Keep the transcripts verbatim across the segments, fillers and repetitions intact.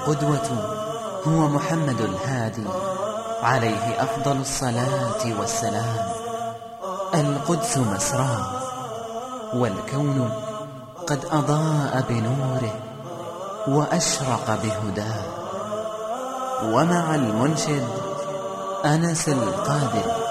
القدوة هو محمد الهادي عليه أفضل الصلاة والسلام. القدس مسراه والكون قد أضاء بنوره وأشرق بهداه، ومع المنشد أنس القادر.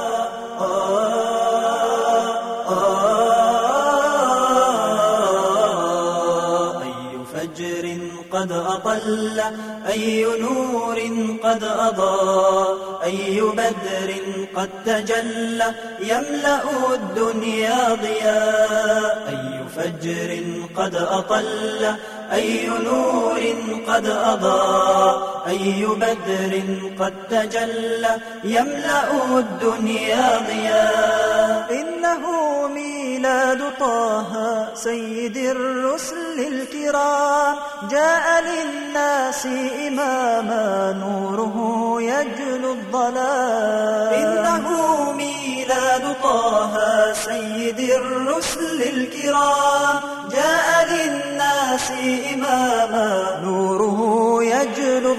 قد أطل أي نور قد أضاء، أي بدر قد تجلى يملأ الدنيا ضياء، أي فجر قد أطل أي نور قد أضاء، أي بدر قد تجلى يملأ الدنيا ضياء. إنه ميلاد طه سيد الرسل الكرام، جاء للناس إماما نوره يجلو الظلام. إنه ميلاد طه سيد الرسل الكرام، جاء للناس إماما نوره يجلو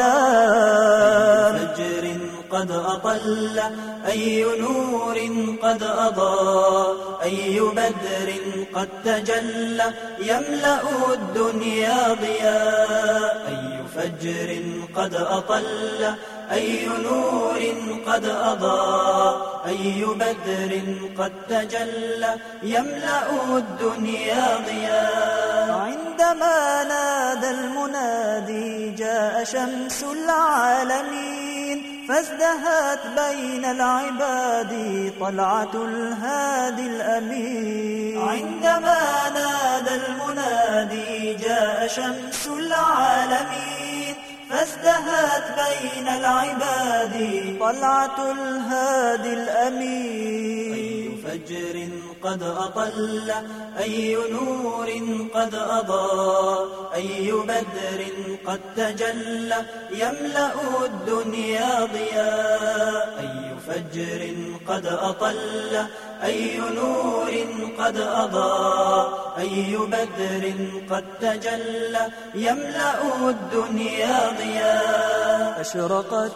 الظلام. فجر قد أطل أي نور قد أضاء، أي بدر قد تجلى يملأ الدنيا ضياء، أي فجر قد أطل أي نور قد أضاء، أي بدر قد تجلى يملأ الدنيا ضياء. عندما نادى المنادي جاء شمس العالمين، فازدهت بين العباد طلعة الهادي الأمين. عندما نادى المنادي جاء شمس العالمين، فازدهت بين العباد طلعة الهادي الأمين. أي فجر قد أطل أي نور قد أضاء، أي بدر قد تجلى يملأ الدنيا ضياء، أي فجر قد أطل أي نور قد أضاء، أي بدر قد تجلى يملأ الدنيا ضياء. أشرقت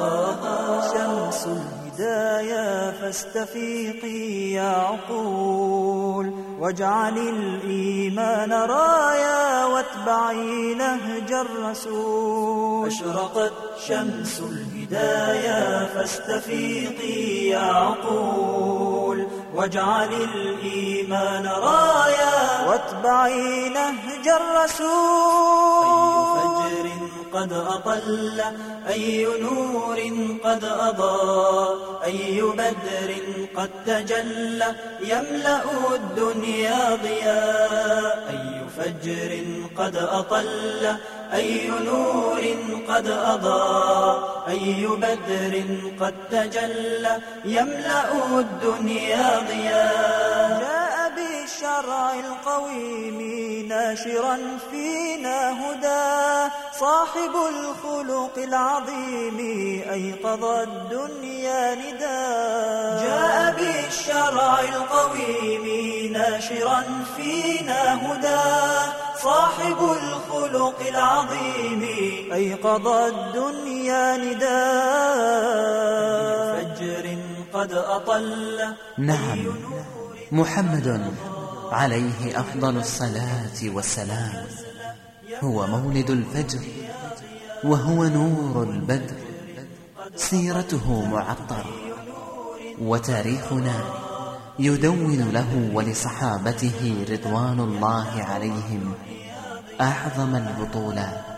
شمس الهدايا فاستفيقي يا عقول، واجعل الإيمان رايا واتبعي نهج الرسول. أشرقت شمس الهدايا فاستفيقي يا عقول، واجعل الإيمان رايا واتبعي نهج الرسول. أي فجر قد أطل أي نور قد أضاء، أي بدر قد تجلى يملأ الدنيا ضياء، أي فجر قد أطل أي نور قد أضاء، أي بدر قد تجلى يملأ الدنيا ضياء. جاء بالشرع القويم ناشرا فينا هدى، صاحب الخلق العظيم أيقظ الدنيا نداء. جاء بالشرع القويم ناشرا فينا هدى، صاحب الخلق العظيم أيقظ الدنيا نداء. فجر قد أطل. نعم، محمد عليه أفضل الصلاة والسلام هو مولد الفجر، وهو نور البدر. سيرته معطرة، وتاريخنا يدون له ولصحابته رضوان الله عليهم أعظم البطولات.